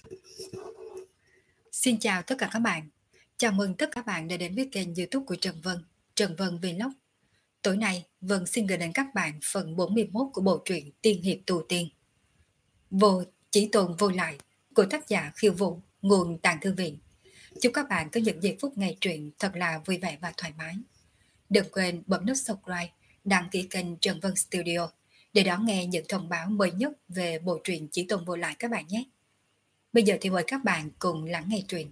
Xin chào tất cả các bạn. Chào mừng tất cả các bạn đã đến với kênh YouTube của Trần Vân Vlog. Tối nay, Vân xin gửi đến các bạn phần 41 của bộ truyện Tiên hiệp tu tiên. Vô chỉ tồn vô lại của tác giả Khiêu Vũ, nguồn Tàng Thư Viện. Chúc các bạn có những giây phút nghe truyện thật là vui vẻ và thoải mái. Đừng quên bấm nút subscribe, đăng ký kênh Trần Vân Studio để đón nghe những thông báo mới nhất về bộ truyện Chỉ tồn vô lại các bạn nhé. Bây giờ thì mời các bạn cùng lắng nghe truyện.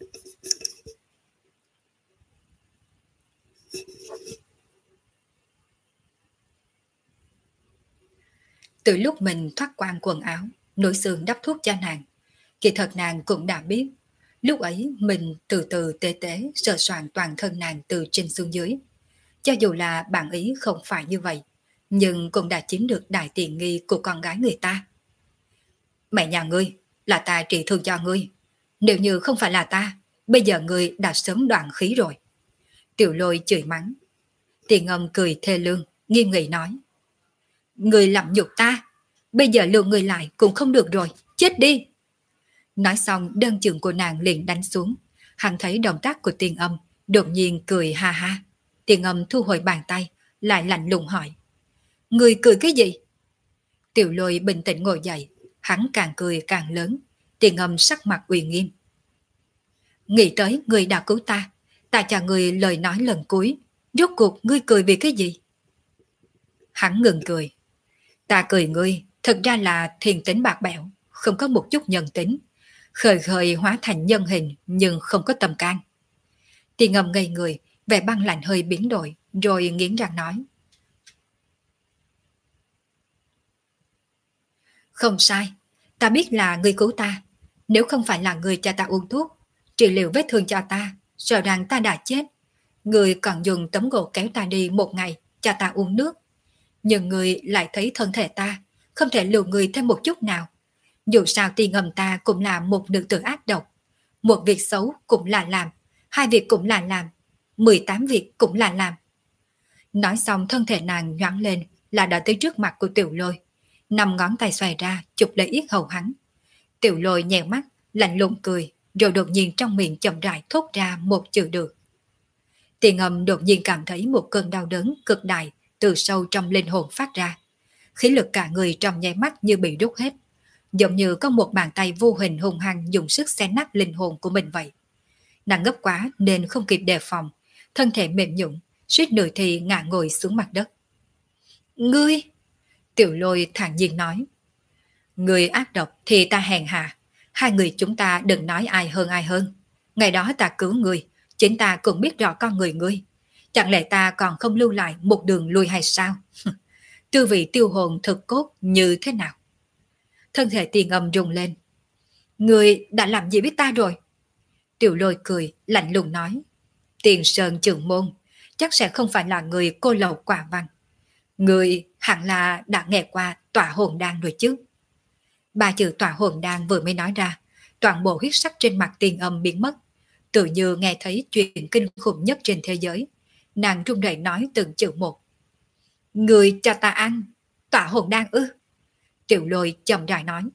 Từ lúc mình thoát quan quần áo, nội xương đắp thuốc cho nàng, kỳ thật nàng cũng đã biết. Lúc ấy mình từ từ tế tế sờ soạn toàn thân nàng từ trên xuống dưới. Cho dù là bản ý không phải như vậy, nhưng cũng đã chiếm được đại tiện nghi của con gái người ta. Mẹ nhà ngươi, là ta trị thương cho ngươi. Nếu như không phải là ta, bây giờ ngươi đã sớm đoạn khí rồi. Tiểu Lôi chửi mắng. Tiền Âm cười thê lương, nghiêm nghị nói. Ngươi làm nhục ta, bây giờ lừa người lại cũng không được rồi, chết đi. Nói xong đơn trường của nàng liền đánh xuống. Hắn thấy động tác của Tiền Âm, đột nhiên cười ha ha. Tiền Âm thu hồi bàn tay, lại lạnh lùng hỏi. Ngươi cười cái gì? Tiểu Lôi bình tĩnh ngồi dậy, hắn càng cười càng lớn. Tiền Âm sắc mặt uy nghiêm. Nghĩ tới ngươi đã cứu ta, ta cho ngươi lời nói lần cuối. Rốt cuộc ngươi cười vì cái gì? Hắn ngừng cười. Ta cười ngươi, thật ra là thiền tính bạc bẽo, không có một chút nhân tính. Khời khời hóa thành nhân hình nhưng không có tâm can. Tiền Âm ngây người, vẻ băng lạnh hơi biến đổi, rồi nghiến răng nói. Không sai, ta biết là ngươi cứu ta. Nếu không phải là ngươi cho ta uống thuốc, trị liệu vết thương cho ta, sợ rằng ta đã chết. Ngươi còn dùng tấm gỗ kéo ta đi một ngày, cho ta uống nước. Nhưng ngươi lại thấy thân thể ta, không thể lừa ngươi thêm một chút nào. Dù sao Tiền Âm ta cũng là một nữ tử ác độc. Một việc xấu cũng là làm, hai việc cũng là làm, 18 việc cũng là làm. Nói xong thân thể nàng nhoáng lên là đã tới trước mặt của Tiểu Lôi. 5 ngón tay xoay ra chụp lấy yết hầu hắn. Tiểu Lôi nhèo mắt, lạnh lùng cười, rồi đột nhiên trong miệng chậm rãi thốt ra một chữ được. Tiền Âm đột nhiên cảm thấy một cơn đau đớn cực đại từ sâu trong linh hồn phát ra. Khí lực cả người trong nháy mắt như bị rút hết, giống như có một bàn tay vô hình hung hăng dùng sức xé nát linh hồn của mình vậy. Nàng ngấp quá nên không kịp đề phòng, thân thể mềm nhũn, suýt nữa thì ngã ngồi xuống mặt đất. Ngươi! Tiểu Lôi thản nhiên nói. Ngươi ác độc thì ta hèn hạ, hai người chúng ta đừng nói ai hơn. Ngày đó ta cứu ngươi, chính ta cũng biết rõ con người ngươi. Chẳng lẽ ta còn không lưu lại một đường lui hay sao? Tư vị tiêu hồn thực cốt như thế nào? Thân thể Tiền Âm rung lên. Ngươi đã làm gì với ta rồi? Tiểu Lôi cười, lạnh lùng nói. Tiền Sơn Trường Môn, chắc sẽ không phải là người cô lậu quả văn. Ngươi hẳn là đã nghe qua tỏa hồn đan rồi chứ? Ba chữ tỏa hồn đan vừa mới nói ra, toàn bộ huyết sắc trên mặt Tiền Âm biến mất. Tự như nghe thấy chuyện kinh khủng nhất trên thế giới. Nàng run rẩy nói từng chữ một. Người cho ta ăn, tỏa hồn đan ư? Tiểu Lôi chậm rãi nói.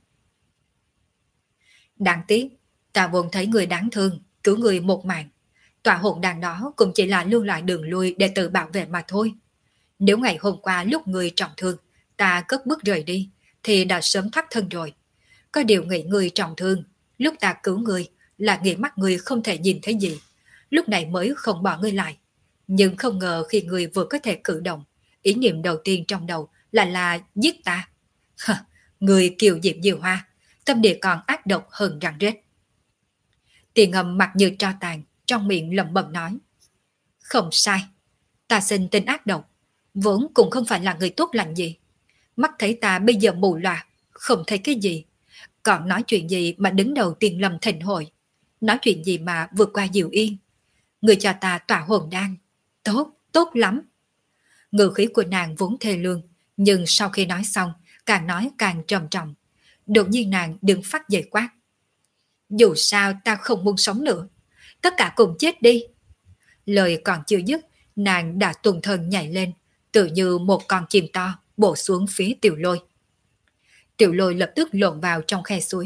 Đáng tiếc, ta vốn thấy người đáng thương, cứu người một mạng. Tỏa hồn đan đó cũng chỉ là lưu lại đường lui để tự bảo vệ mà thôi. Nếu ngày hôm qua lúc người trọng thương, ta cất bước rời đi, thì đã sớm thoát thân rồi. Có điều nghĩ người trọng thương, lúc ta cứu người là nghĩ mắt người không thể nhìn thấy gì. Lúc này mới không bỏ ngươi lại. Nhưng không ngờ khi người vừa có thể cử động, ý niệm đầu tiên trong đầu là giết ta. Người kiều diệm diều hoa, tâm địa còn ác độc hơn rắn rết. Tiền Âm mặt như tro tàn, trong miệng lẩm bẩm nói. Không sai, ta sinh tên ác độc, vốn cũng không phải là người tốt lành gì. Mắt thấy ta bây giờ mù loà, không thấy cái gì. Còn nói chuyện gì mà đứng đầu Tiền Lâm Thịnh hội, nói chuyện gì mà vượt qua Diệu Yên. Người cho ta tỏa hồn đan, tốt, tốt lắm. Ngữ khí của nàng vốn thê lương, nhưng sau khi nói xong, càng nói càng trầm trọng. Đột nhiên nàng đứng phát dậy quát. Dù sao ta không muốn sống nữa, tất cả cùng chết đi. Lời còn chưa dứt, nàng đã tuần thân nhảy lên, tự như một con chim to bổ xuống phía Tiểu Lôi. Tiểu Lôi lập tức lộn vào trong khe suối,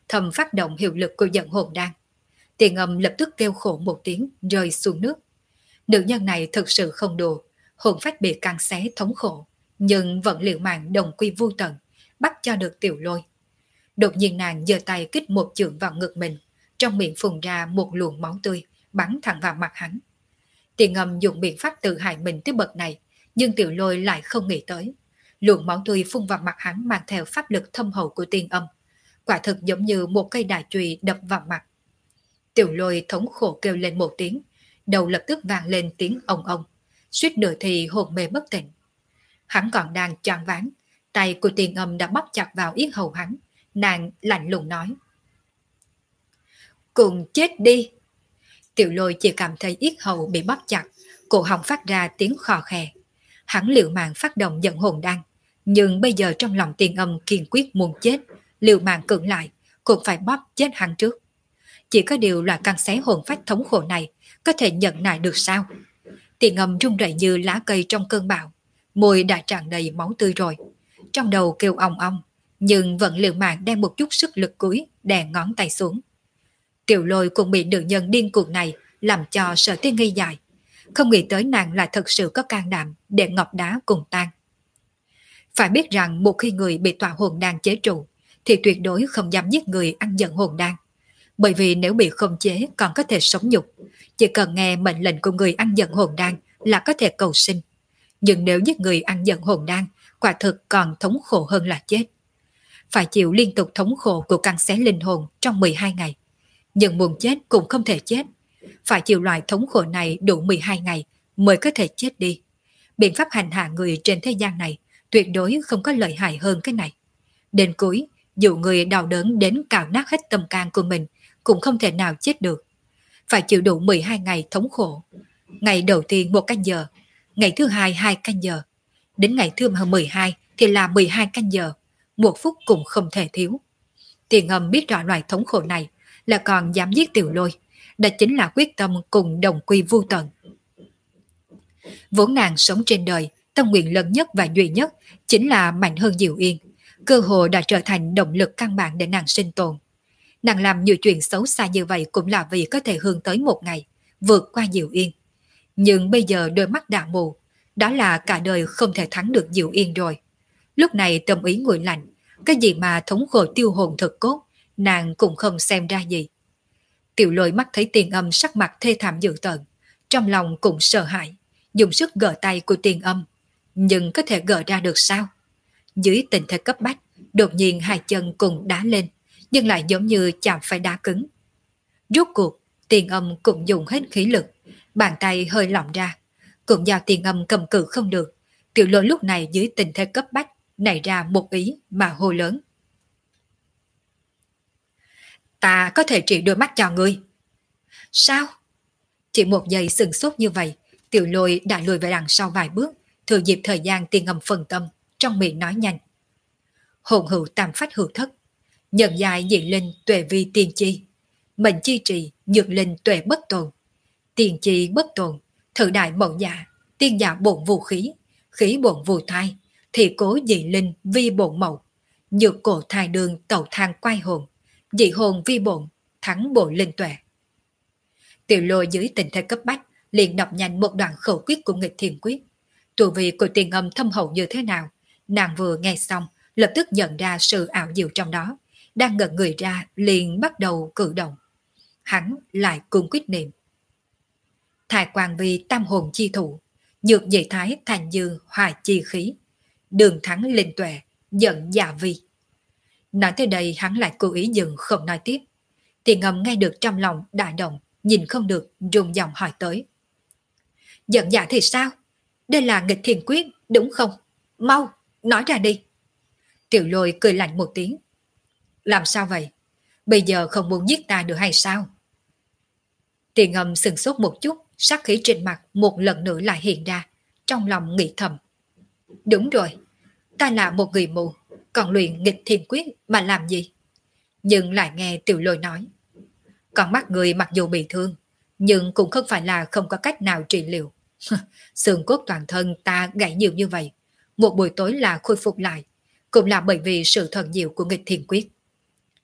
thầm phát động hiệu lực của dẫn hồn đan. Tiền Âm lập tức kêu khổ một tiếng rơi xuống nước. Nữ nhân này thực sự không đùa, hồn phách bị căng xé thống khổ, nhưng vẫn liều mạng đồng quy vu tận, bắt cho được Tiểu Lôi. Đột nhiên nàng giơ tay kích một chưởng vào ngực mình, trong miệng phun ra một luồng máu tươi, bắn thẳng vào mặt hắn. Tiền Âm dùng biện pháp tự hại mình tới bậc này, nhưng Tiểu Lôi lại không nghĩ tới. Luồng máu tươi phun vào mặt hắn mang theo pháp lực thâm hậu của Tiền Âm, quả thực giống như một cây đại chùy đập vào mặt. Tiểu Lôi thống khổ kêu lên một tiếng, đầu lập tức vang lên tiếng ong ong, suýt nữa thì hồn mê bất tỉnh. Hắn còn đang choáng váng, tay của Tiền Âm đã bóp chặt vào yết hầu hắn, nàng lạnh lùng nói: "Cùng chết đi!" Tiểu Lôi chỉ cảm thấy yết hầu bị bóp chặt, cổ họng phát ra tiếng khò khè. Hắn liều mạng phát động dẫn hồn đan, nhưng bây giờ trong lòng Tiền Âm kiên quyết muốn chết, liều mạng cưỡng lại, cũng phải bóp chết hắn trước. Chỉ có điều loại căng xé hồn phách thống khổ này có thể nhận nại được sao? Tiền Âm run rẩy như lá cây trong cơn bão, môi đã tràn đầy máu tươi rồi, trong đầu kêu ong ong, nhưng vẫn liều mạng đem một chút sức lực cuối đè ngón tay xuống. Tiểu Lôi cũng bị nữ nhân điên cuồng này làm cho sợ tới ngây dại, không nghĩ tới nàng lại thật sự có can đảm để ngọc đá cùng tan. Phải biết rằng một khi người bị tọa hồn đan chế trụ thì tuyệt đối không dám giết người ăn giận hồn đan, bởi vì nếu bị khống chế còn có thể sống nhục, chỉ cần nghe mệnh lệnh của người ăn giận hồn đan là có thể cầu sinh. Nhưng nếu giết người ăn giận hồn đan, quả thực còn thống khổ hơn là chết. Phải chịu liên tục thống khổ của căng xé linh hồn trong 12 ngày. Nhưng muốn chết cũng không thể chết. Phải chịu loại thống khổ này đủ 12 ngày mới có thể chết đi. Biện pháp hành hạ người trên thế gian này tuyệt đối không có lợi hại hơn cái này. Đến cuối, dù người đau đớn đến cào nát hết tâm can của mình cũng không thể nào chết được. Phải chịu đủ 12 ngày thống khổ. Ngày đầu tiên 1 canh giờ, ngày thứ hai 2 canh giờ, đến ngày thứ 12 thì là 12 canh giờ, 1 phút cũng không thể thiếu. Tiền Âm biết rõ loại thống khổ này là còn dám giết Tiểu Lôi, đó chính là quyết tâm cùng đồng quy vu tận. Vốn nàng sống trên đời, tâm nguyện lớn nhất và duy nhất chính là mạnh hơn Diệu Yên, cơ hội đã trở thành động lực căn bản để nàng sinh tồn. Nàng làm nhiều chuyện xấu xa như vậy cũng là vì có thể hướng tới một ngày vượt qua Diệu Yên. Nhưng bây giờ đôi mắt đã mù, đó là cả đời không thể thắng được Diệu Yên rồi. Lúc này tâm ý nguội lạnh, cái gì mà thống khổ tiêu hồn thực cốt, nàng cũng không xem ra gì. Tiểu Lôi mắt thấy Tiền Âm sắc mặt thê thảm dữ tợn, trong lòng cũng sợ hãi, dùng sức gỡ tay của Tiền Âm, nhưng có thể gỡ ra được sao? Dưới tình thế cấp bách, đột nhiên hai chân cùng đá lên, nhưng lại giống như chạm phải đá cứng. Rốt cuộc, Tiền Âm cũng dùng hết khí lực, bàn tay hơi lỏng ra, cũng do Tiền Âm cầm cự không được. Tiểu Lôi lúc này dưới tình thế cấp bách nảy ra một ý mà hô lớn: "Ta có thể trị đôi mắt cho ngươi." "Sao?" Chỉ một giây sừng sốt như vậy, Tiểu Lôi đã lùi về đằng sau vài bước, thừa dịp thời gian Tiền Âm phân tâm, trong miệng nói nhanh: "Hồn hữu tam phách hữu thất, nhân dài dị linh tuệ vi tiền chi, mệnh chi trì nhược linh tuệ bất tồn, tiền chi bất tồn, thử đại mậu dạ, tiên dạ bổn vũ khí, khí bổn vũ thai, thì cố dị linh vi bổn mậu, nhược cổ thai đường tẩu thang quay hồn, dị hồn vi bổn, thắng bộ linh tuệ." Tiểu Lôi dưới tình thế cấp bách liền đọc nhanh một đoạn khẩu quyết của nghịch thiền quyết. Tu vi của Tiền Âm thâm hậu như thế nào, nàng vừa nghe xong lập tức nhận ra sự ảo diệu trong đó, đang ngẩn người ra liền bắt đầu cử động. Hắn lại cung quyết niệm: "Thái quang vi tam hồn chi thủ, nhược dị thái thành dư hoài chi khí, đường thắng linh tuệ, giận dạ vi." Nói tới đây hắn lại cố ý dừng không nói tiếp. Tiền Âm nghe được trong lòng đại động, nhìn không được rung giọng hỏi tới: "Giận dạ thì sao? Đây là nghịch thiền quyết, đúng không? Mau, nói ra đi." Tiểu Lôi cười lạnh một tiếng: "Làm sao vậy? Bây giờ không muốn giết ta được hay sao?" Tiền Âm sừng sốt một chút, sát khí trên mặt một lần nữa lại hiện ra, trong lòng nghĩ thầm: "Đúng rồi, ta là một người mù, còn luyện nghịch thiền quyết mà làm gì?" Nhưng lại nghe Tiểu Lôi nói: "Con mắt người mặc dù bị thương, nhưng cũng không phải là không có cách nào trị liệu. Xương cốt toàn thân ta gãy nhiều như vậy, một buổi tối là khôi phục lại, cũng là bởi vì sự thần diệu của nghịch thiền quyết."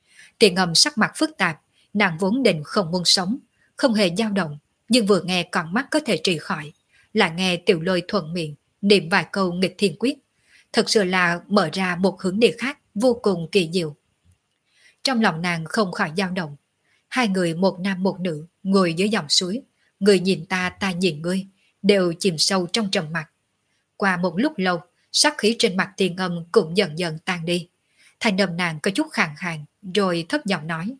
Tiền Ngâm sắc mặt phức tạp, nàng vốn định không muốn sống, không hề dao động, nhưng vừa nghe con mắt có thể trị khỏi, là nghe Tiểu Lôi thuận miệng niệm vài câu nghịch thiên quyết, thật sự là mở ra một hướng đi khác vô cùng kỳ diệu. Trong lòng nàng không khỏi dao động, hai người một nam một nữ ngồi dưới dòng suối, người nhìn ta, ta nhìn ngươi, đều chìm sâu trong trầm mặc. Qua một lúc lâu, sát khí trên mặt Tiền Ngâm cũng dần dần tan đi. Thanh âm nàng có chút khàn khàn, rồi thấp giọng nói: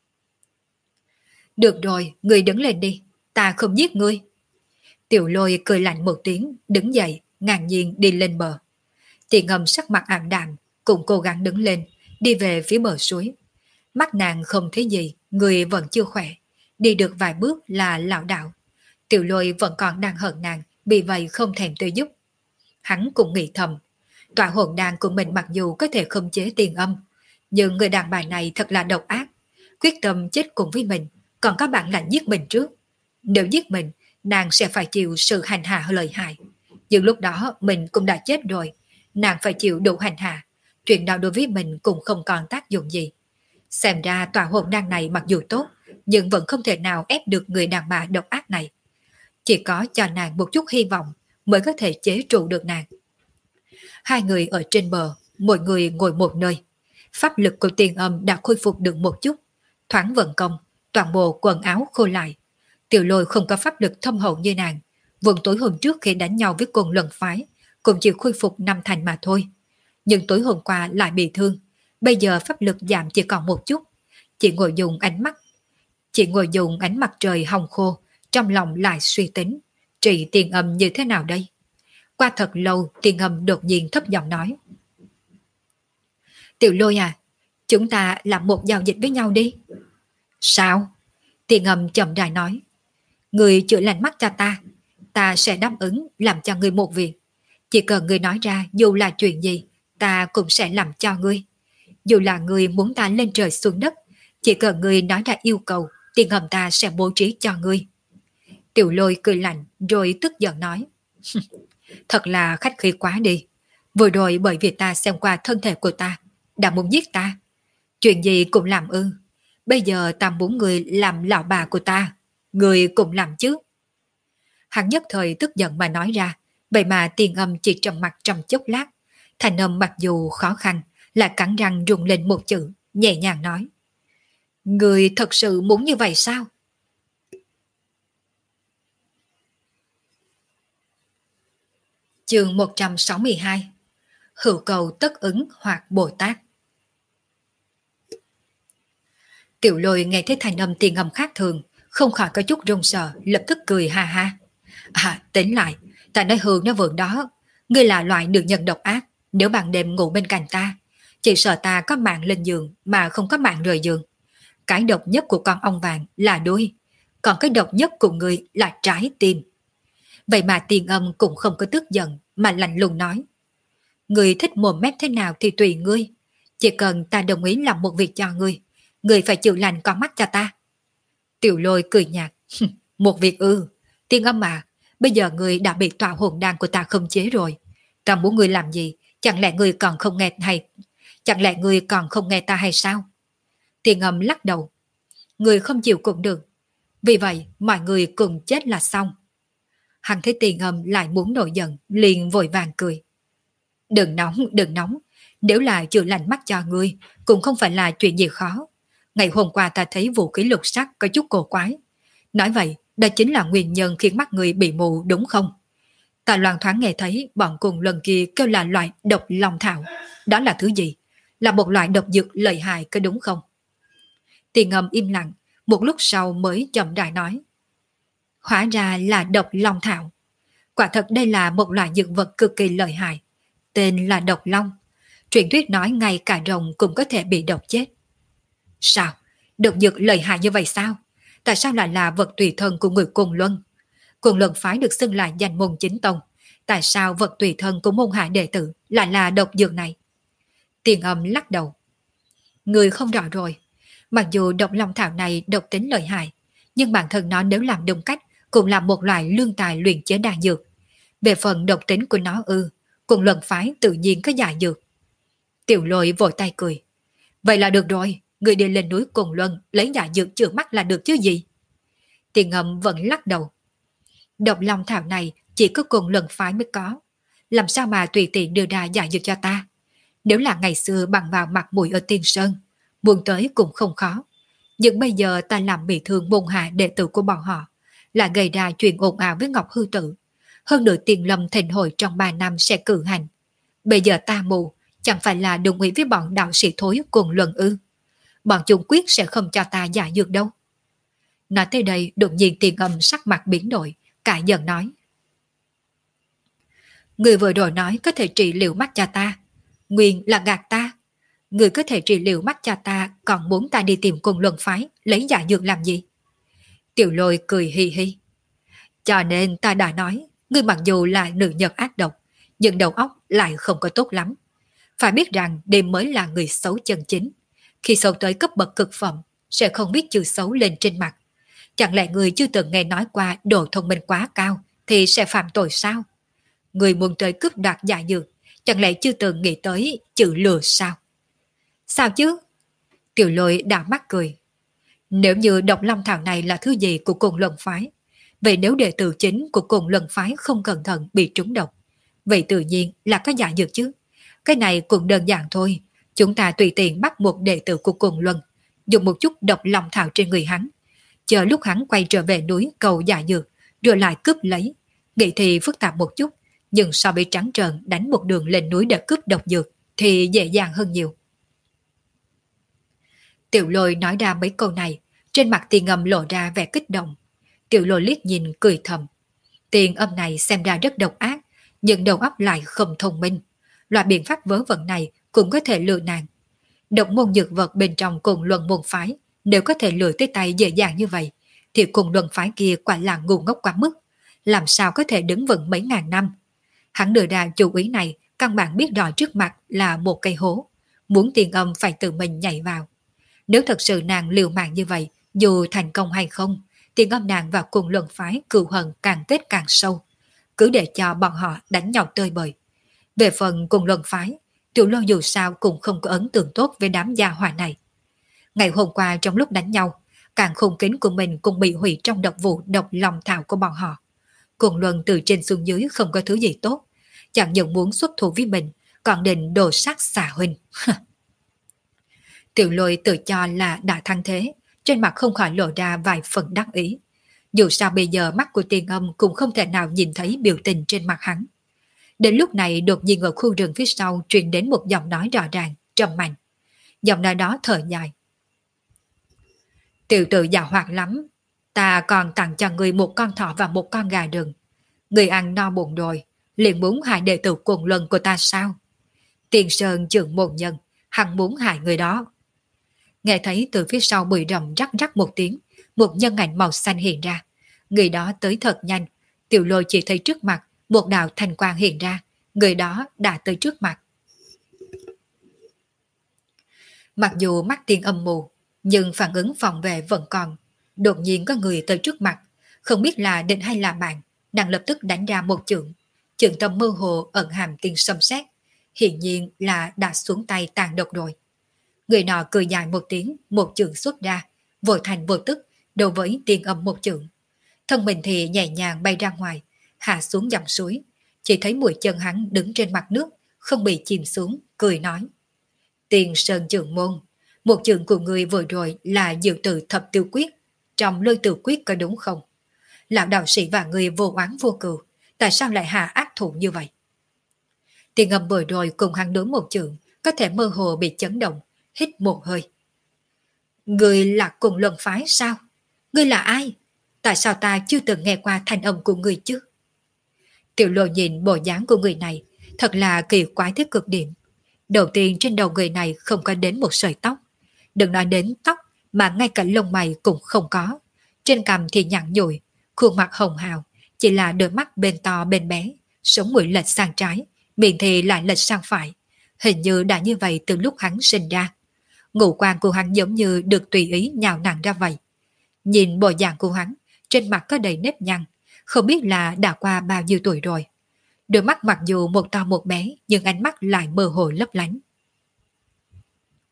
Được rồi, ngươi đứng lên đi, ta không giết ngươi. Tiểu Lôi cười lạnh một tiếng, đứng dậy, ngang nhiên đi lên bờ. Tiền Ngâm sắc mặt ảm đạm, cũng cố gắng đứng lên, đi về phía bờ suối. Mắt nàng không thấy gì, người vẫn chưa khỏe, đi được vài bước là lảo đảo. Tiểu Lôi vẫn còn đang hận nàng, vì vậy không thèm tới giúp. Hắn cũng nghĩ thầm, tọa hồn đan của mình mặc dù có thể khống chế Tiền Âm, nhưng người đàn bà này thật là độc ác, quyết tâm chết cùng với mình, còn có bản lãnh giết mình trước. Nếu giết mình, nàng sẽ phải chịu sự hành hạ lợi hại. Nhưng lúc đó mình cũng đã chết rồi, nàng phải chịu đủ hành hạ, chuyện nào đối với mình cũng không còn tác dụng gì. Xem ra tọa hồn đan này mặc dù tốt, nhưng vẫn không thể nào ép được người đàn bà độc ác này. Chỉ có cho nàng một chút hy vọng mới có thể chế trụ được nàng. Hai người ở trên bờ, mỗi người ngồi một nơi. Pháp lực của Tiền Âm đã khôi phục được một chút, thoáng vận công, toàn bộ quần áo khô lại. Tiểu Lôi không có pháp lực thâm hậu như nàng, vốn tối hôm trước khi đánh nhau với Côn Luân phái cũng chỉ khôi phục 5 thành mà thôi. Nhưng tối hôm qua lại bị thương, bây giờ pháp lực giảm chỉ còn một chút, chỉ ngồi dùng ánh mặt trời hồng khô, trong lòng lại suy tính, trị Tiền Âm như thế nào đây? Qua thật lâu, Tiền Âm đột nhiên thấp giọng nói: Tiểu Lôi à, chúng ta làm một giao dịch với nhau đi. Sao? Tiền Âm chậm rãi nói: Người chữa lành mắt cho ta sẽ đáp ứng làm cho ngươi một việc. Chỉ cần ngươi nói ra dù là chuyện gì, ta cũng sẽ làm cho ngươi. Dù là ngươi muốn ta lên trời xuống đất, chỉ cần ngươi nói ra yêu cầu, Tiền Âm ta sẽ bố trí cho ngươi. Tiểu Lôi cười lạnh rồi tức giận nói: Thật là khách khí quá đi. Vừa rồi bởi vì ta xem qua thân thể của ta, đã muốn giết ta. Chuyện gì cũng làm ư. Bây giờ ta muốn người làm lão bà của ta, người cũng làm chứ. Hắn nhất thời tức giận mà nói ra, vậy mà Tiền Âm chỉ trầm mặt trong chốc lát. Thành âm mặc dù khó khăn, lại cắn răng rung lên một chữ, nhẹ nhàng nói: Người thật sự muốn như vậy sao? Chương 162. Hữu cầu tất ứng hoặc Bồ Tát. Tiểu Lôi nghe thấy thành âm Tiền Âm khác thường, không khỏi có chút run sợ, lập tức cười ha ha. Tính lại, ta nói Hương nó vượng đó, ngươi là loại nữ nhân độc ác, nếu ban đêm ngủ bên cạnh ta, chỉ sợ ta có mạng lên giường mà không có mạng rời giường. Cái độc nhất của con ong vàng là đuôi, còn cái độc nhất của ngươi là trái tim. Vậy mà Tiền Âm cũng không có tức giận, mà lạnh lùng nói: Ngươi thích mồm mép thế nào thì tùy ngươi, chỉ cần ta đồng ý làm một việc cho ngươi, ngươi phải chịu lành con mắt cho ta. Tiểu Lôi cười nhạt: Một việc ư? Tiền Âm à, bây giờ ngươi đã bị tọa hồn đan của ta khống chế rồi, ta muốn ngươi làm gì, chẳng lẽ ngươi còn không nghe ta hay sao? Tiền Âm lắc đầu: Ngươi không chịu cũng được, vì vậy mọi người cùng chết là xong. Hắn thấy Tiền Âm lại muốn nổi giận, liền vội vàng cười: Đừng nóng, nếu là chữa lành mắt cho ngươi, cũng không phải là chuyện gì khó. Ngày hôm qua ta thấy vũ khí lục sắc có chút cổ quái. Nói vậy, đó chính là nguyên nhân khiến mắt ngươi bị mù đúng không? Ta loan thoáng nghe thấy bọn cùng lần kia kêu là loại độc long thảo. Đó là thứ gì? Là một loại độc dược lợi hại có đúng không? Tiền Âm im lặng, một lúc sau mới chậm rãi nói: Hóa ra là độc long thảo. Quả thật đây là một loại dược vật cực kỳ lợi hại, tên là độc long. Truyền thuyết nói ngay cả rồng cũng có thể bị độc chết. Sao? Độc dược lợi hại như vậy sao? Tại sao lại là vật tùy thân của người Côn Luân? Côn Luân phái được xưng là danh môn chính tông, tại sao vật tùy thân của môn hạ đệ tử lại là độc dược này? Tiền Âm lắc đầu: Người không rõ rồi. Mặc dù độc long thảo này độc tính lợi hại, nhưng bản thân nó nếu làm đúng cách cũng là một loại lương tài luyện chế đan dược. Về phần độc tính của nó Côn Luân phái tự nhiên có giải dược. Tiểu Lôi vội tay cười: Vậy là được rồi, Người đi lên núi Cồn Luân lấy giả dược chữa mắt là được chứ gì? Tiền Ngâm vẫn lắc đầu. Độc long thảo này chỉ có Cồn Luân phái mới có. Làm sao mà tùy tiện đưa ra giả dược cho ta? Nếu là ngày xưa bằng vào mặt mũi ở Tiên Sơn, muốn tới cũng không khó. Nhưng bây giờ ta làm bị thương môn hạ đệ tử của bọn họ, là gây ra chuyện ồn ào với Ngọc Hư Tử. Hơn nữa Tiền Lâm thịnh hội trong 3 năm sẽ cử hành. Bây giờ ta mù, chẳng phải là đồng ý với bọn đạo sĩ thối cùng luận ư? Bọn chúng quyết sẽ không cho ta giả dược đâu. Nói tới đây đột nhiên Tiền Âm sắc mặt biến đổi, cả giận nói. Người vừa rồi nói có thể trị liệu mắt cho ta, nguyên là gạt ta. Người có thể trị liệu mắt cho ta, còn muốn ta đi tìm cùng luận phái lấy giả dược làm gì? Tiểu Lôi cười hi hi. Cho nên ta đã nói, ngươi mặc dù là nữ nhân ác độc, nhưng đầu óc lại không có tốt lắm. Phải biết rằng đêm mới là người xấu chân chính. Khi xấu tới cấp bậc cực phẩm, sẽ không biết chữ xấu lên trên mặt. Chẳng lẽ người chưa từng nghe nói qua độ thông minh quá cao thì sẽ phạm tội sao? Người muốn tới cướp đoạt giả dược, chẳng lẽ chưa từng nghĩ tới chữ lừa sao? Sao chứ? Tiểu Lôi đảo mắt cười. Nếu như độc long thảo này là thứ gì của cùng luận phái, vậy nếu đệ tử chính của cùng luận phái không cẩn thận bị trúng độc, vậy tự nhiên là có giả dược chứ. Cái này cũng đơn giản thôi. Chúng ta tùy tiện bắt một đệ tử của cùng luân, dùng một chút độc long thảo trên người hắn, chờ lúc hắn quay trở về núi cầu giả dược, rồi lại cướp lấy. Nghĩ thì phức tạp một chút, nhưng so với trắng trợn đánh một đường lên núi để cướp độc dược thì dễ dàng hơn nhiều. Tiểu Lôi nói ra mấy câu này, trên mặt Tiền Âm lộ ra vẻ kích động. Tiểu Lôi liếc nhìn cười thầm. Tiền Âm này xem ra rất độc ác, nhưng đầu óc lại không thông minh. Loại biện pháp vớ vẩn này cũng có thể lừa nàng. Độc môn dược vật bên trong cùng luân môn phái, nếu có thể lừa tới tay dễ dàng như vậy, thì cùng luân phái kia quả là ngu ngốc quá mức. Làm sao có thể đứng vững mấy ngàn năm? Hắn đưa ra chủ ý này, căn bản biết rõ trước mặt là một cây hố, muốn Tiền Âm phải tự mình nhảy vào. Nếu thật sự nàng liều mạng như vậy, dù thành công hay không, Tiền Âm nàng và cùng luân phái cừu hận càng kết càng sâu. Cứ để cho bọn họ đánh nhau tơi bời. Về phần cùng luân phái, Tiểu Lôi dù sao cũng không có ấn tượng tốt với đám gia hỏa này. Ngày hôm qua trong lúc đánh nhau, càng khung kính của mình cũng bị hủy trong độc vụ độc lòng thảo của bọn họ. Cùng luân từ trên xuống dưới không có thứ gì tốt, chẳng những muốn xuất thủ với mình, còn định đồ sát xà huynh. Tiểu Lôi tự cho là đã thắng thế, trên mặt không khỏi lộ ra vài phần đắc ý. Dù sao bây giờ mắt của Tiền Âm cũng không thể nào nhìn thấy biểu tình trên mặt hắn. Đến lúc này đột nhiên ở khu rừng phía sau truyền đến một giọng nói rõ ràng, trầm mạnh. Giọng nói đó thở dài. Tiểu tử giàu hoạt lắm, ta còn tặng cho người một con thỏ và một con gà rừng. Người ăn no bụng rồi, liền muốn hại đệ tử quần luân của ta sao? Tiền Sơn trưởng môn nhân, hắn muốn hại người đó. Nghe thấy từ phía sau bụi rậm rắc rắc một tiếng, một nhân ảnh màu xanh hiện ra. Người đó tới thật nhanh, Tiểu Lôi chỉ thấy trước mặt một đạo thanh quang hiện ra, người đó đã tới trước mặt. Mặc dù mắt Tiền Âm mù, nhưng phản ứng phòng vệ vẫn còn. Đột nhiên có người tới trước mặt, không biết là định hay là bạn, đang lập tức đánh ra một chưởng. Chưởng tâm mơ hồ ẩn hàm tiên xâm xét, hiển nhiên là đã xuống tay tàn độc rồi. Người nọ cười dài một tiếng, một chưởng xuất ra, vội thành vô tức, đối với Tiền Âm một chưởng. Thân mình thì nhẹ nhàng bay ra ngoài, hạ xuống dòng suối, chỉ thấy mũi chân hắn đứng trên mặt nước, không bị chìm xuống, cười nói. Tiền Sơn trưởng môn, một chưởng của người vừa rồi là diệu tử thập tiêu quyết, trong lôi tử quyết có đúng không? Lão đạo sĩ và người vô oán vô cừu, tại sao lại hạ ác thủ như vậy? Tiền Âm vừa rồi cùng hắn đối một chưởng, có thể mơ hồ bị chấn động, hít một hơi. Người là cùng luân phái sao? Ngươi là ai? Tại sao ta chưa từng nghe qua thanh âm của người chứ? Tiểu Lôi nhìn bộ dáng của người này, thật là kỳ quái tới cực điểm. Đầu tiên trên đầu người này không có đến một sợi tóc. Đừng nói đến tóc, mà ngay cả lông mày cũng không có. Trên cằm thì nhẵn nhụi, khuôn mặt hồng hào, chỉ là đôi mắt bên to bên bé, sống mũi lệch sang trái, miệng thì lại lệch sang phải. Hình như đã như vậy từ lúc hắn sinh ra. Ngũ quan của hắn giống như được tùy ý nhào nặn ra vậy. Nhìn bộ dạng của hắn, trên mặt có đầy nếp nhăn, không biết là đã qua bao nhiêu tuổi rồi. Đôi mắt mặc dù một to một bé, nhưng ánh mắt lại mơ hồ lấp lánh.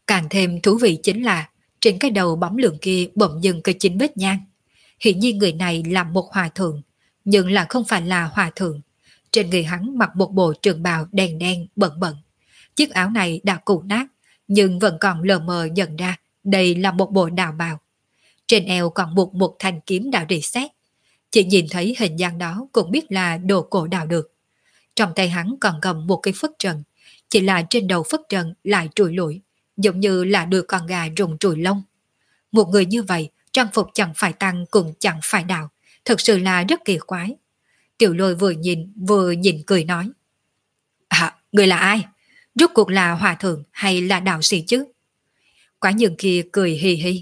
Càng thêm thú vị chính là trên cái đầu bóng lượng kia bỗng dưng có 9 vết nhang. Hiện nhiên người này là một hòa thượng, nhưng là không phải là hòa thượng. Trên người hắn mặc một bộ trường bào đen đen bẩn bẩn. Chiếc áo này đã cũ nát, nhưng vẫn còn lờ mờ nhận ra đây là một bộ đạo bào. Trên eo còn buộc một thanh kiếm đạo rỉ sét. Chỉ nhìn thấy hình dáng đó cũng biết là đồ cổ đạo được. Trong tay hắn còn cầm một cái phất trần, chỉ là trên đầu phất trần lại trùi lủi, giống như là đuôi con gà rụng trùi lông. Một người như vậy, trang phục chẳng phải tăng cũng chẳng phải đạo, thật sự là rất kỳ quái. Tiểu Lôi vừa nhìn cười nói. Người là ai? Rốt cuộc là hòa thượng hay là đạo sĩ chứ? Quả nhân kia cười hì hì.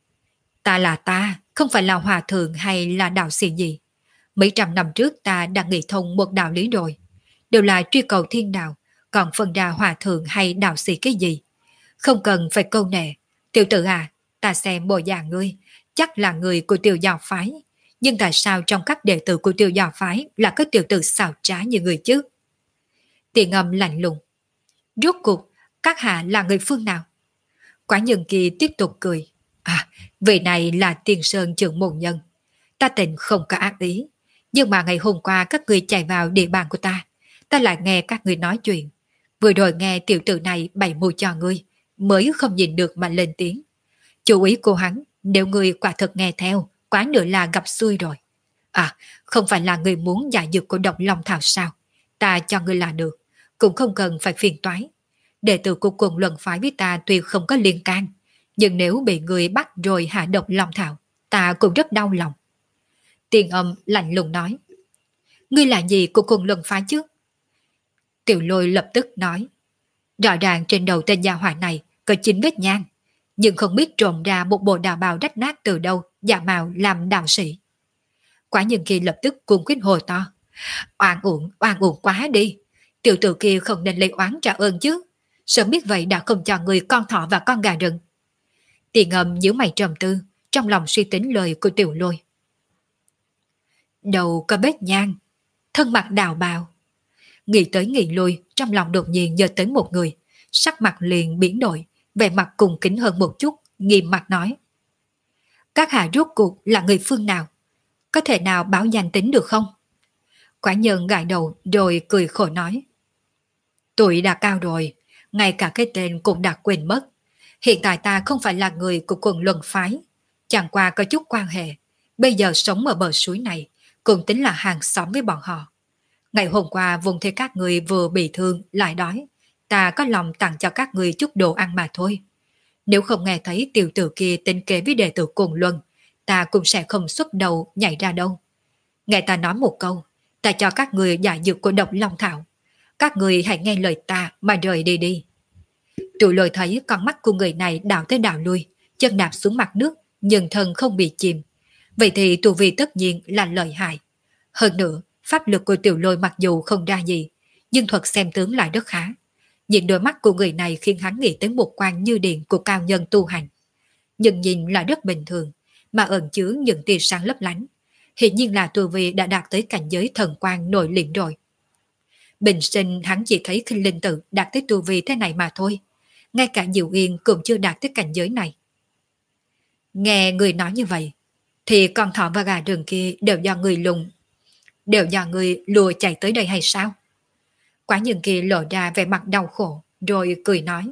Ta là ta, không phải là hòa thượng hay là đạo sĩ gì. Mấy trăm năm trước ta đã nghĩ thông một đạo lý rồi. Đều là truy cầu thiên đạo, còn phân ra hòa thượng hay đạo sĩ cái gì. Không cần phải câu nệ. Tiểu tử à, ta xem bộ dạng ngươi, chắc là người của Tiểu giáo phái. Nhưng tại sao trong các đệ tử của Tiểu giáo phái là có tiểu tử xảo trá như người chứ? Tiền Âm lạnh lùng. Rốt cuộc, các hạ là người phương nào? Quả nhân kia tiếp tục cười. Vị này là Tiên Sơn trưởng môn nhân. Ta tình không có ác ý. Nhưng mà ngày hôm qua các người chạy vào địa bàn của ta lại nghe các người nói chuyện. Vừa rồi nghe tiểu tử này bày mưu cho ngươi, mới không nhìn được mà lên tiếng. Chú ý cô hắn, nếu ngươi quả thật nghe theo, quá nữa là gặp xui rồi. Không phải là người muốn giải dược của độc long thảo sao? Ta cho ngươi là được, cũng không cần phải phiền toái. Đệ tử của cùng luận phái với ta tuy không có liên can, nhưng nếu bị người bắt rồi hạ độc long thảo, ta cũng rất đau lòng. Tiền Âm lạnh lùng nói. Ngươi là gì của cùng luận phái chứ? Tiểu Lôi lập tức nói. Rõ ràng trên đầu tên gia hỏa này có 9 vết nhang, nhưng không biết trộn ra một bộ đạo bào rách nát từ đâu giả mạo làm đạo sĩ. Quả nhân kia lập tức cung quyết hồi to. Oan uổng quá đi. Tiểu tử kia không nên lấy oán trả ơn chứ. Sớm biết vậy đã không cho người con thỏ và con gà rừng. Tiền Âm nhíu mày trầm tư, trong lòng suy tính lời của Tiểu Lôi. Đầu có vết nhang, thân mặc đạo bào. Nghĩ tới nghĩ lui, trong lòng đột nhiên nhớ tới một người, sắc mặt liền biến đổi, vẻ mặt cùng kính hơn một chút, nghiêm mặt nói. Các hạ rốt cuộc là người phương nào? Có thể nào báo danh tính được không? Quả nhân gãi đầu rồi cười khổ nói. Tuổi đã cao rồi, ngay cả cái tên cũng đã quên mất. Hiện tại ta không phải là người của quần luân phái, chẳng qua có chút quan hệ. Bây giờ sống ở bờ suối này, cũng tính là hàng xóm với bọn họ. Ngày hôm qua vùng thế các người vừa bị thương lại đói, ta có lòng tặng cho các người chút đồ ăn mà thôi. Nếu không nghe thấy tiểu tử kia tính kế với đệ tử cùng luân, ta cũng sẽ không xuất đầu nhảy ra đâu. Nghe ta nói một câu, ta cho các người giải dược của độc long thảo. Các người hãy nghe lời ta mà rời đi đi. Tụi Lôi thấy con mắt của người này đảo tới đảo lui, chân đạp xuống mặt nước, nhưng thân không bị chìm. Vậy thì tu vi tất nhiên là lợi hại. Hơn nữa, pháp lực của Tiểu Lôi mặc dù không ra gì, nhưng thuật xem tướng lại rất khá. Nhìn đôi mắt của người này khiến hắn nghĩ tới một quan như điện của cao nhân tu hành. Nhưng nhìn là rất bình thường, mà ẩn chứa những tia sáng lấp lánh. Hiện nhiên là tu vi đã đạt tới cảnh giới thần quan nội liễm rồi. Bình sinh hắn chỉ thấy Khinh Linh Tự đạt tới tu vi thế này mà thôi. Ngay cả Diệu Yên cũng chưa đạt tới cảnh giới này. Nghe người nói như vậy, thì con thỏ và gà rừng kia đều do người lùa chạy tới đây hay sao? Quả nhân kia lộ ra vẻ mặt đau khổ, rồi cười nói.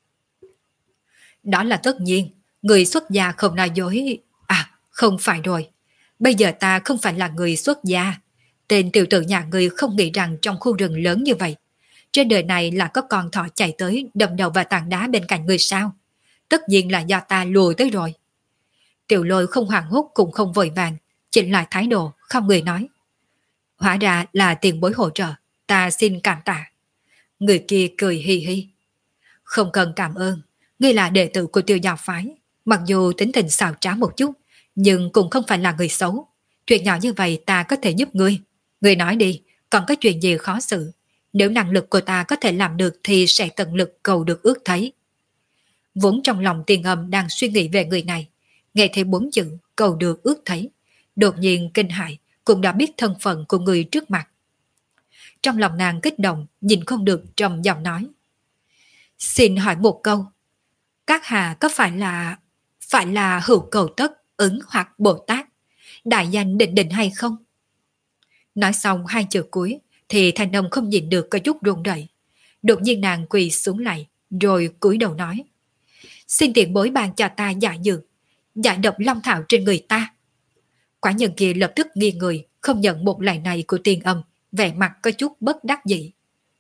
Đó là tất nhiên, người xuất gia không nói dối. Không phải rồi. Bây giờ ta không phải là người xuất gia. Tên tiểu tử nhà người không nghĩ rằng trong khu rừng lớn như vậy, trên đời này là có con thỏ chạy tới đâm đầu vào tảng đá bên cạnh người sao? Tất nhiên là do ta lùa tới rồi. Tiểu Lôi không hoảng hốt cũng không vội vàng, chỉnh lại thái độ, không người nói. Hóa ra là tiền bối hỗ trợ, ta xin cảm tạ. Người kia cười hi hi. Không cần cảm ơn, ngươi là đệ tử của Tiêu giáo phái, mặc dù tính tình xảo trá một chút, nhưng cũng không phải là người xấu. Chuyện nhỏ như vậy ta có thể giúp ngươi. Ngươi nói đi, còn có chuyện gì khó xử? Nếu năng lực của ta có thể làm được thì sẽ tận lực cầu được ước thấy. Vốn trong lòng Tiền Âm đang suy nghĩ về người này, nghe thấy 4 chữ cầu được ước thấy, đột nhiên kinh hãi, cũng đã biết thân phận của người trước mặt. Trong lòng nàng kích động, nhìn không được trầm giọng nói. Xin hỏi một câu, Các hạ có phải là hữu cầu tất ứng hoặc Bồ Tát, đại danh định định hay không? Nói xong hai chữ cuối thì thanh âm không nhìn được có chút run rẩy. Đột nhiên nàng quỳ xuống lại, rồi cúi đầu nói: xin tiền bối ban cho ta giải dược, giải độc long thảo trên người ta. Quả nhân kia lập tức nghi người, không nhận một lời này của Tiền Âm, vẻ mặt có chút bất đắc dĩ.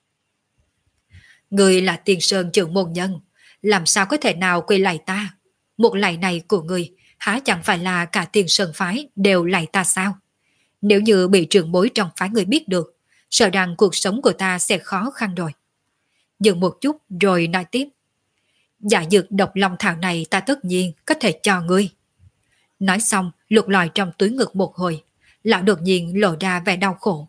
Người là Tiền Sơn trưởng môn nhân, làm sao có thể nào quỳ lạy ta? Một lạy này của người, há chẳng phải là cả Tiền Sơn phái đều lạy ta sao? Nếu như bị trưởng bối trong phái người biết được, sợ rằng cuộc sống của ta sẽ khó khăn rồi. Dừng một chút rồi nói tiếp: dạ dược độc long thảo này ta tất nhiên có thể cho ngươi. Nói xong lục lọi trong túi ngực một hồi, lão đột nhiên lộ ra vẻ đau khổ.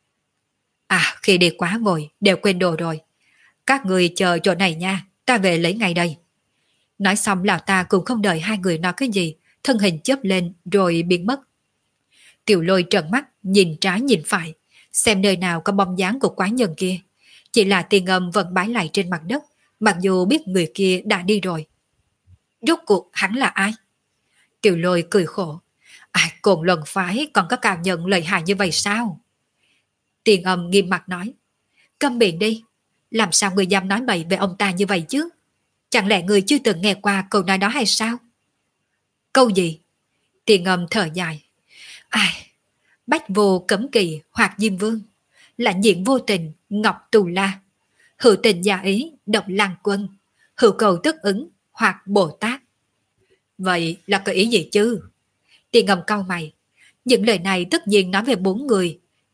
À, khi đi quá vội đều quên đồ rồi, các người chờ chỗ này nha, ta về lấy ngay đây. Nói xong lão ta cũng không đợi hai người nói cái gì, thân hình chớp lên rồi biến mất. Tiểu Lôi trợn mắt nhìn trái nhìn phải, xem nơi nào có bóng dáng của quái nhân kia. Chỉ là Tiền Âm vẫn bái lại trên mặt đất, mặc dù biết người kia đã đi rồi. Rốt cuộc hắn là ai? Tiểu Lôi cười khổ. Ai, Cồn Luân phái còn có cao nhân lợi hại như vậy sao? Tiền Âm nghiêm mặt nói: câm miệng đi, làm sao người dám nói bậy về ông ta như vậy chứ? Chẳng lẽ người chưa từng nghe qua câu nói đó hay sao? Câu gì? Tiền Âm thở dài. Ai, bách vô cấm kỳ hoặc diêm vương, lãnh diện vô tình ngọc tù la, hữu tình giả ý độc lang quân, hữu cầu tức ứng hoặc Bồ Tát. Vậy là có ý gì chứ? Tiền Ngầm cau mày. Những lời này tất nhiên nói về bốn người,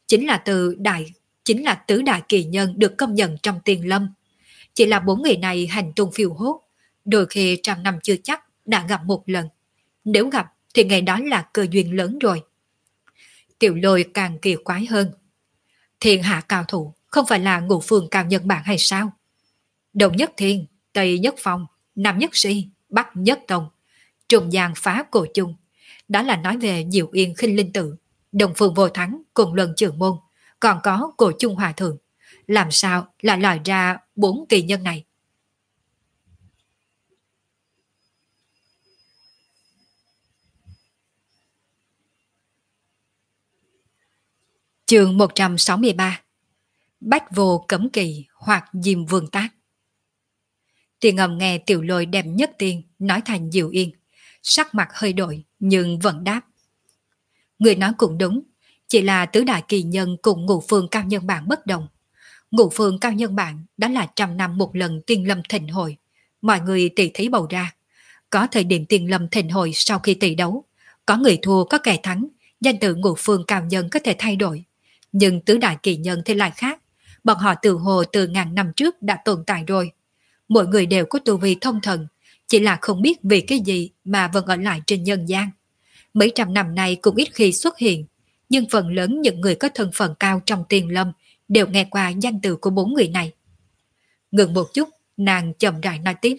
chính là tứ đại kỳ nhân được công nhận trong Tiền Lâm. Chỉ là bốn người này hành tung phiêu hốt, đôi khi trăm năm chưa chắc đã gặp một lần. Nếu gặp thì ngày đó là cơ duyên lớn rồi. Tiểu Lôi càng kỳ quái hơn. Thiên hạ cao thủ không phải là ngũ phương cao nhân bản hay sao? Đông nhất thiên, tây nhất phong, nam nhất si, bắc nhất tông, trung gian phá cổ chung. Đó là nói về Diệu Yên Khinh Linh Tự, Đồng Phương Vô Thắng cùng Luân Trường Môn, còn có cổ chung hòa thượng. Làm sao lại lòi ra bốn kỳ nhân này? Chương 163. Bách vô cấm kỳ hoặc diêm vương tác. Tiền Ngầm nghe Tiểu Lôi đem nhất tiên nói thành Diệu Yên, sắc mặt hơi đổi nhưng vẫn đáp. Người nói cũng đúng, chỉ là tứ đại kỳ nhân cùng ngũ phương cao nhân bản bất đồng. Ngũ phương cao nhân bản đó là trăm năm một lần tiên lâm thịnh hội, mọi người tỷ thí bầu ra. Có thời điểm tiên lâm thịnh hội sau khi tỷ đấu, có người thua có kẻ thắng, danh tự ngũ phương cao nhân có thể thay đổi. Nhưng tứ đại kỳ nhân thì lại khác, bọn họ từ hồ từ ngàn năm trước đã tồn tại rồi. Mỗi người đều có tu vi thông thần, chỉ là không biết vì cái gì mà vẫn ở lại trên nhân gian. Mấy trăm năm nay cũng ít khi xuất hiện, nhưng phần lớn những người có thân phận cao trong Tiền Lâm đều nghe qua danh từ của bốn người này. Ngừng một chút, nàng chậm rãi nói tiếp.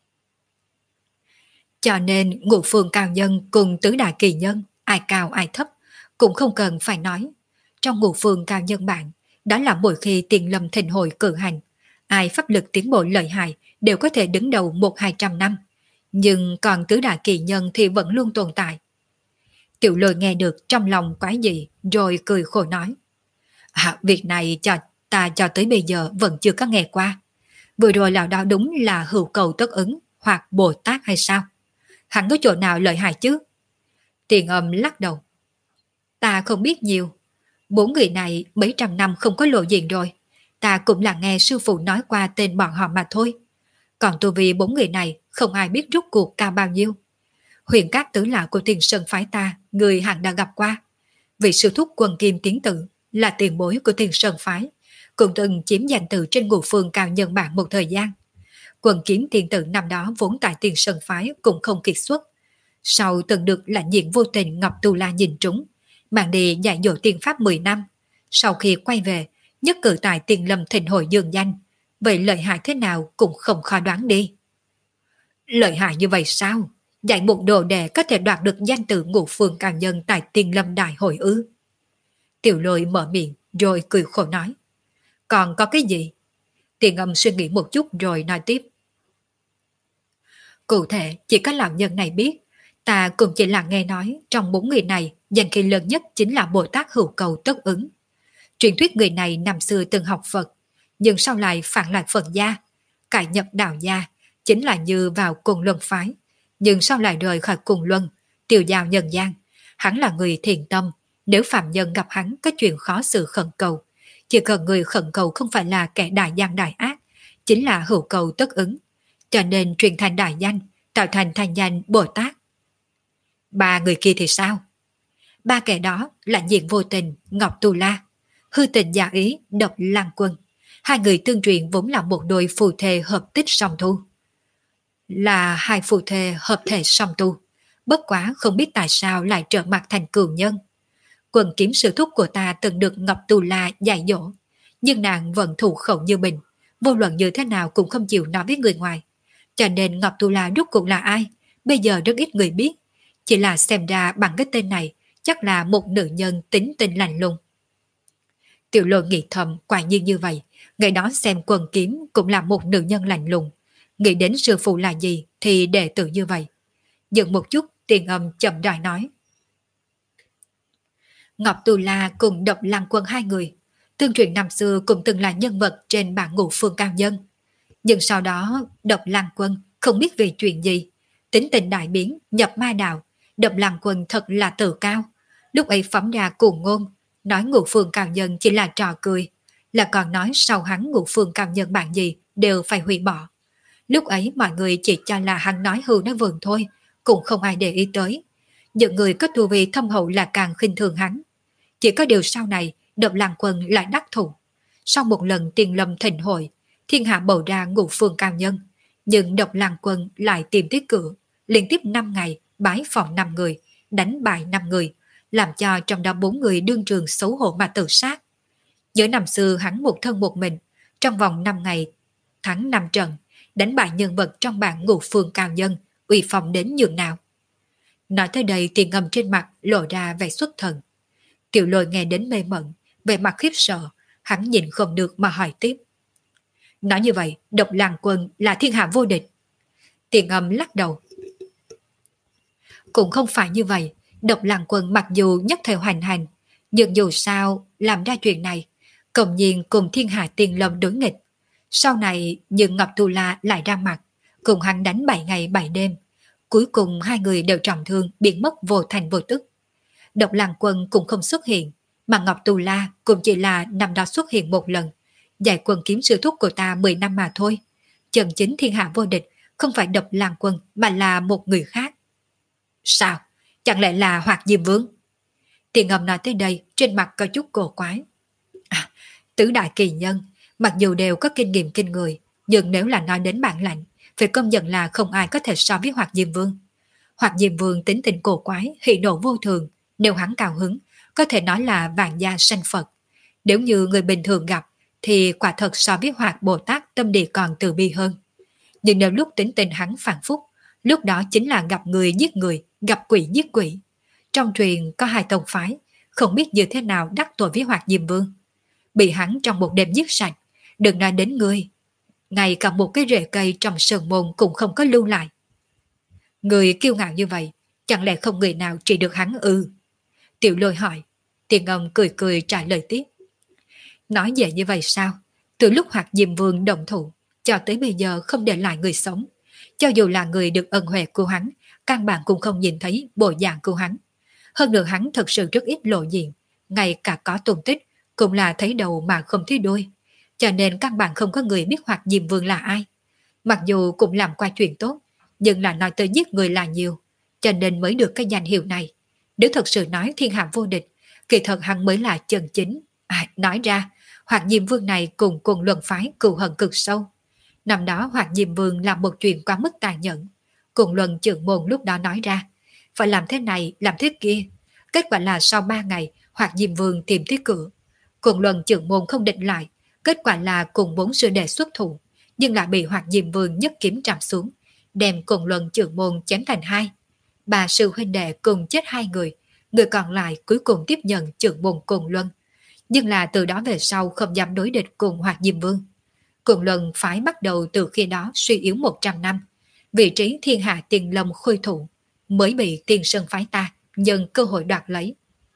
Cho nên ngũ phương cao nhân cùng tứ đại kỳ nhân, ai cao ai thấp, cũng không cần phải nói. Trong ngũ phương cao nhân bạn, đó là mỗi khi Tiền Lâm thịnh hội cử hành, ai pháp lực tiến bộ lợi hại đều có thể đứng đầu 100-200 năm. Nhưng còn tứ đại kỳ nhân thì vẫn luôn tồn tại. Tiểu Lôi nghe được trong lòng quái dị rồi cười khổ nói. Việc này cho tới bây giờ vẫn chưa có nghe qua. Vừa rồi lão đó đúng là hữu cầu tất ứng hoặc Bồ Tát hay sao? Hắn có chỗ nào lợi hại chứ? Tiền Âm lắc đầu. Ta không biết nhiều. Bốn người này mấy trăm năm không có lộ diện rồi. Ta cũng là nghe sư phụ nói qua tên bọn họ mà thôi. Còn tu vi bốn người này không ai biết rốt cuộc cao bao nhiêu. Huyền các tứ lão của Tiền Sơn phái ta, người hẳn đã gặp qua. Vị sư thúc Quần Kim Tiến Tự là tiền bối của Tiền Sơn phái, cũng từng chiếm danh từ trên ngũ phương cao nhân bảng một thời gian. Quần Kiếm Tiên Tự năm đó vốn tại Tiền Sơn phái cũng không kiệt xuất. Sau từng được lãnh diện vô tình Ngọc Tu La nhìn trúng, mang đi dạy dỗ tiên pháp 10 năm. Sau khi quay về, nhất cử tại Tiền Lâm thịnh hội dương danh. Vậy lợi hại thế nào cũng không khó đoán đi. Lợi hại như vậy sao? Dạy một đồ đệ có thể đoạt được danh từ ngũ phương cao nhân tại Tiền Lâm đại hội ư? Tiểu Lôi mở miệng rồi cười khổ nói. Còn có cái gì? Tiền Âm suy nghĩ một chút rồi nói tiếp. Cụ thể chỉ có lão nhân này biết, ta cũng chỉ là nghe nói trong 4 người này danh khí lớn nhất chính là Bồ Tát Hữu Cầu Tất Ứng. Truyền thuyết người này năm xưa từng học Phật, nhưng sau lại phản lại Phật gia, cải nhập đạo gia, chính là như vào cùng luân phái, nhưng sau lại rời khỏi cùng luân, tiêu dao nhân gian. Hắn là người thiện tâm, nếu phạm nhân gặp hắn có chuyện khó xử khẩn cầu, chỉ cần người khẩn cầu không phải là kẻ đại gian đại ác, chính là hữu cầu tất ứng, cho nên truyền thành đại danh, tạo thành thành danh Bồ Tát. 3 người kia thì sao? 3 kẻ đó là Diện Vô Tình, Ngọc Tu La, Hư Tình Giả Ý, Độc Lăng Quân. 2 người tương truyền vốn là một đôi phù thề hợp tích song tu. Là 2 phù thề hợp thể song tu. Bất quá không biết tại sao lại trở mặt thành cừu nhân. Quần kiếm sư thúc của ta từng được Ngọc Tu La dạy dỗ, nhưng nàng vẫn thủ khẩu như mình, vô luận như thế nào cũng không chịu nói với người ngoài. Cho nên Ngọc Tu La rốt cuộc là ai, bây giờ rất ít người biết. Chỉ là xem ra bằng cái tên này, chắc là một nữ nhân tính tình lạnh lùng. Tiểu Lôi nghĩ thầm, quả nhiên như vậy, ngày đó xem quần kiếm cũng là một nữ nhân lạnh lùng. Nghĩ đến sư phụ là gì thì đệ tử như vậy. Dừng một chút, Tiền Âm chậm rãi nói. Ngọc Tu La cùng Độc Lăng Quân 2 người, tương truyền năm xưa cũng từng là nhân vật trên bảng ngũ phương cao nhân. Nhưng sau đó Độc Lăng Quân không biết vì chuyện gì, tính tình đại biến, nhập ma đạo. Độc Lăng Quân thật là tự cao, lúc ấy phóng ra cuồng ngôn, nói ngũ phương cao nhân chỉ là trò cười, là còn nói sau hắn ngũ phương cao nhân bạn gì đều phải hủy bỏ. Lúc ấy mọi người chỉ cho là hắn nói hưu nói vườn thôi, cũng không ai để ý tới. Những người có tu vi thâm hậu là càng khinh thường hắn. Chỉ có điều sau này Độc Lăng Quân lại đắc thủ. Sau một lần tiền lâm thịnh hội, thiên hạ bầu ra ngũ phương cao nhân, nhưng Độc Lăng Quân lại tìm tới cửa, liên tiếp 5 ngày bái phòng 5 người, đánh bại 5 người, làm cho trong đó 4 người đương trường xấu hổ mà tự sát. Nhớ năm xưa hắn một thân một mình, trong vòng 5 ngày thắng 5 trận, đánh bại nhân vật trong bảng ngũ phương cao nhân, uy phong đến nhường nào. Nói tới đây Tiền Âm trên mặt lộ ra vẻ xuất thần. Tiểu Lôi nghe đến mê mẩn, về mặt khiếp sợ, hắn nhìn không được mà hỏi tiếp. Nói như vậy, Độc Lăng Quân là thiên hạ vô địch. Tiền Âm lắc đầu. Cũng không phải như vậy, Độc Lăng Quân mặc dù nhất thời hoành hành, nhưng dù sao làm ra chuyện này, cộng nhiên cùng thiên hạ Tiền Lâm đối nghịch. Sau này nhưng Ngọc Tu La lại ra mặt, cùng hắn đánh 7 ngày 7 đêm. Cuối cùng 2 người đều trọng thương, biến mất vô thành vô tức. Độc Lăng Quân cũng không xuất hiện, mà Ngọc Tu La cũng chỉ là năm đó xuất hiện một lần, dạy quần kiếm sư thúc của ta 10 năm mà thôi. Chân chính thiên hạ vô địch không phải Độc Lăng Quân mà là một người khác. Sao? Chẳng lẽ là Hoạt Diêm Vương? Tiền Âm nói tới đây trên mặt có chút cổ quái. À, tứ đại kỳ nhân, mặc dù đều có kinh nghiệm kinh người, nhưng nếu là nói đến bản lãnh, phải công nhận là không ai có thể so với Hoạt Diêm Vương. Hoạt Diêm Vương tính tình cổ quái, hỉ nộ vô thường, nếu hắn cao hứng, có thể nói là vạn gia sanh Phật. Nếu như người bình thường gặp, thì quả thật so với Hoạt Bồ Tát tâm địa còn từ bi hơn. Nhưng nếu lúc tính tình hắn phản phúc, lúc đó chính là gặp người giết người, gặp quỷ giết quỷ. Trong truyền có 2 tông phái, không biết như thế nào đắc tội với Hoạt Diêm Vương. Bị hắn trong một đêm giết sạch, đừng nói đến người. Ngay cả một cái rễ cây trong sơn môn cũng không có lưu lại. Người kiêu ngạo như vậy, chẳng lẽ không người nào trị được hắn ư? Tiểu Lôi hỏi. Tiền Âm cười cười trả lời tiếp. Nói về như vậy sao? Từ lúc Hoạt Diêm Vương động thủ, cho tới bây giờ không để lại người sống. Cho dù là người được ân huệ của hắn, căn bản cũng không nhìn thấy bộ dạng của hắn. Hơn nữa hắn thật sự rất ít lộ diện, ngay cả có tung tích cũng là thấy đầu mà không thấy đuôi. Cho nên căn bản không có người biết Hoạt Diêm Vương là ai. Mặc dù cũng làm qua chuyện tốt, nhưng là nói tới giết người là nhiều, cho nên mới được cái danh hiệu này. Nếu thật sự nói thiên hạ vô địch, kỳ thật hắn mới là chân chính. Nói ra, Hoạt Diêm Vương này cùng cùng luận phái cừu hận cực sâu. Năm đó Hoạt Diêm Vương làm một chuyện quá mức tàn nhẫn. Cùng luận trưởng môn lúc đó nói ra, phải làm thế này, làm thế kia. Kết quả là sau 3 ngày, Hoạt Diêm Vương tìm tới cửa. Cùng luận trưởng môn không định lại, kết quả là cùng 4 sư đệ xuất thủ, nhưng lại bị Hoạt Diêm Vương nhất kiếm trảm xuống, đem cùng luận trưởng môn chém thành 2. 3 sư huynh đệ cùng chết 2 người, người còn lại cuối cùng tiếp nhận trưởng môn cùng luân. Nhưng là từ đó về sau không dám đối địch cùng Hoạt Diêm Vương. Cùng luân phái bắt đầu từ khi đó suy yếu 100 năm. vị trí thiên hạ tiền lâm khôi thủ, mới bị Tiên Sơn phái ta nhân cơ hội đoạt lấy.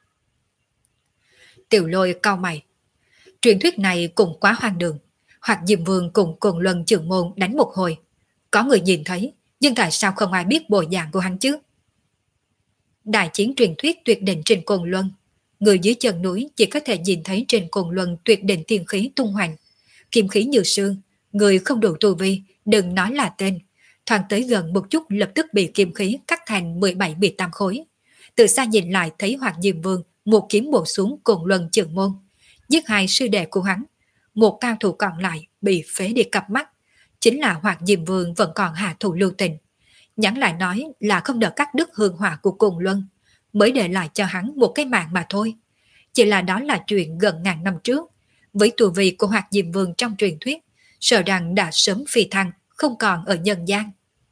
Tiểu Lôi cau mày, truyền thuyết này cũng quá hoang đường, hoặc Diêm Vương cùng Côn Luân Trường Môn đánh một hồi. Có người nhìn thấy, nhưng tại sao không ai biết bộ dạng của hắn chứ? Đại chiến truyền thuyết tuyệt đỉnh trên Côn Luân, người dưới chân núi chỉ có thể nhìn thấy trên Côn Luân tuyệt đỉnh tiên khí tung hoành, kim khí như sương, người không đủ tu vi, đừng nói là tên. Thoáng tới gần một chút lập tức bị kim khí cắt thành 17-18 khối. Từ xa nhìn lại thấy Hoạt Diêm Vương một kiếm bổ xuống Côn Luân Trường Môn, giết hai sư đệ của hắn. Một cao thủ còn lại bị phế đi cặp mắt. Chính là Hoạt Diêm Vương vẫn còn hạ thủ lưu tình. Nhắn lại nói là không đợi cắt đứt hương hỏa của Côn Luân, mới để lại cho hắn một cái mạng mà thôi. Chỉ là đó là chuyện gần ngàn năm trước. Với tu vi của Hoạt Diêm Vương trong truyền thuyết, sợ rằng đã sớm phi thăng, không còn ở nhân gian.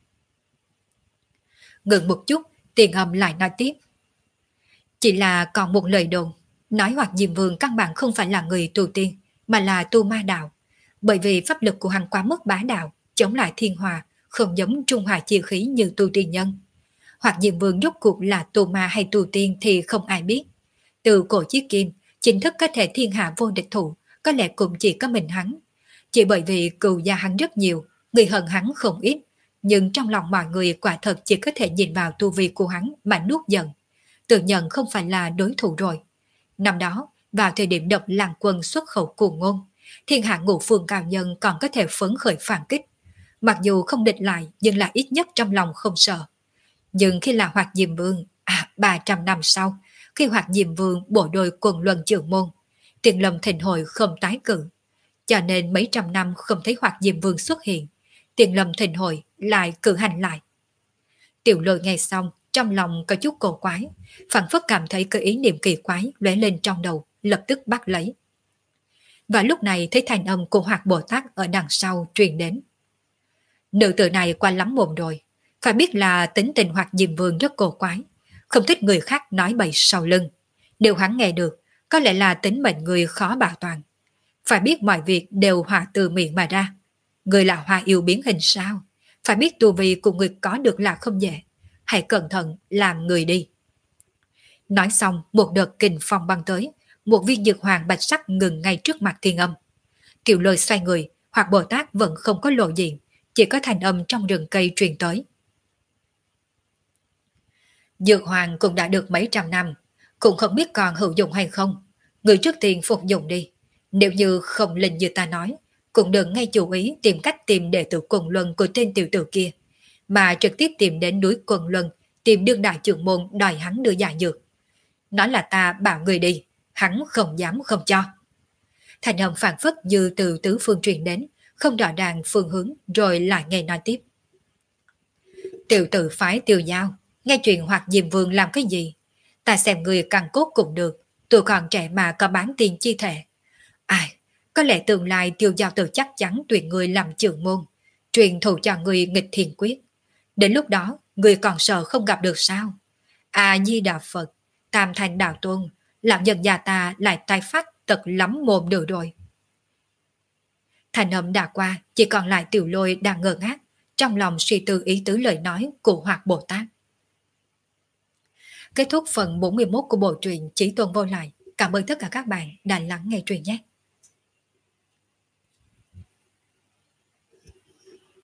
Ngừng một chút, Tiền Âm lại nói tiếp. Chỉ là còn một lời đồn, nói Hoạt Diêm Vương căn bản không phải là người tu tiên, mà là tu ma đạo. Bởi vì pháp lực của hắn quá mức bá đạo, chống lại thiên hòa, không giống trung hòa chi khí như tu tiên nhân. Hoạt Diêm Vương rốt cuộc là tu ma hay tu tiên thì không ai biết. Từ cổ chí kim, chính thức có thể thiên hạ vô địch thủ, có lẽ cũng chỉ có mình hắn. Chỉ bởi vì cừu gia hắn rất nhiều, người hận hắn không ít, nhưng trong lòng mọi người quả thật chỉ có thể nhìn vào tu vi của hắn mà nuốt giận. Tự nhận không phải là đối thủ rồi. Năm đó, vào thời điểm độc làng quân xuất khẩu cuồng ngôn, thiên hạ ngũ phương cao nhân còn có thể phấn khởi phản kích. Mặc dù không địch lại, nhưng là ít nhất trong lòng không sợ. Nhưng khi là Hoạt Diêm Vương, 300 năm sau, khi Hoạt Diêm Vương bổ đôi Quần Luân Trường Môn, Tiền Lâm Thịnh Hội không tái cử. Cho nên mấy trăm năm không thấy Hoạt Diêm Vương xuất hiện, Tiền Lâm Thịnh Hội lại cử hành lại. Tiểu Lôi nghe xong, trong lòng có chút cổ quái, phản phất cảm thấy cái ý niệm kỳ quái lóe lên trong đầu, lập tức bắt lấy. Và lúc này thấy thanh âm của Hoạt Bồ Tát ở đằng sau truyền đến. Nữ tử này qua lắm mồm rồi, phải biết là tính tình Hoạt Diêm Vương rất cổ quái, không thích người khác nói bậy sau lưng. Nếu hắn nghe được, có lẽ là tính mệnh người khó bảo toàn. Phải biết mọi việc đều hòa từ miệng mà ra. Người là hoa yêu biến hình sao? Phải biết tu vi của người có được là không dễ. Hãy cẩn thận làm người đi. Nói xong, một đợt kình phong băng tới, một viên dược hoàng bạch sắc ngừng ngay trước mặt Thiên Âm. Tiểu Lôi xoay người, Hoạt Bồ Tát vẫn không có lộ diện, chỉ có thanh âm trong rừng cây truyền tới. Dược hoàng cũng đã được mấy trăm năm, cũng không biết còn hữu dụng hay không. Người trước tiên phục dụng đi. Nếu như không linh như ta nói, cũng đừng ngay chú ý tìm cách tìm đệ tử Quần Luân của tên tiểu tử kia, mà trực tiếp tìm đến núi Quần Luân, tìm đương đại trưởng môn đòi hắn đưa giải dược. Nói là ta bảo người đi, hắn không dám không cho. Thành âm phản phất như từ tứ phương truyền đến, không rõ ràng phương hướng, rồi lại nghe nói tiếp. Tiểu tử phái Tiêu Giao, nghe chuyện Hoạt Diêm Vương làm cái gì? Ta xem người càng cốt cũng được, tuổi còn trẻ mà có bán tiền chi thể. Ai, có lẽ tương lai Tiêu Giao Tử chắc chắn tuyển người làm trưởng môn, truyền thụ cho người nghịch thiền quyết. Đến lúc đó, người còn sợ không gặp được sao? A-di Đà Phật, Tam Thành Đạo Tôn, làm nhân gia ta lại tai phát tật lắm mồm được rồi. Thành âm đã qua, chỉ còn lại Tiểu Lôi đang ngơ ngác, trong lòng suy tư ý tứ lời nói của Hoạt Bồ Tát. Kết thúc phần 41 của bộ truyện Chí Tôn Vô Lại. Cảm ơn tất cả các bạn đã lắng nghe truyện nhé.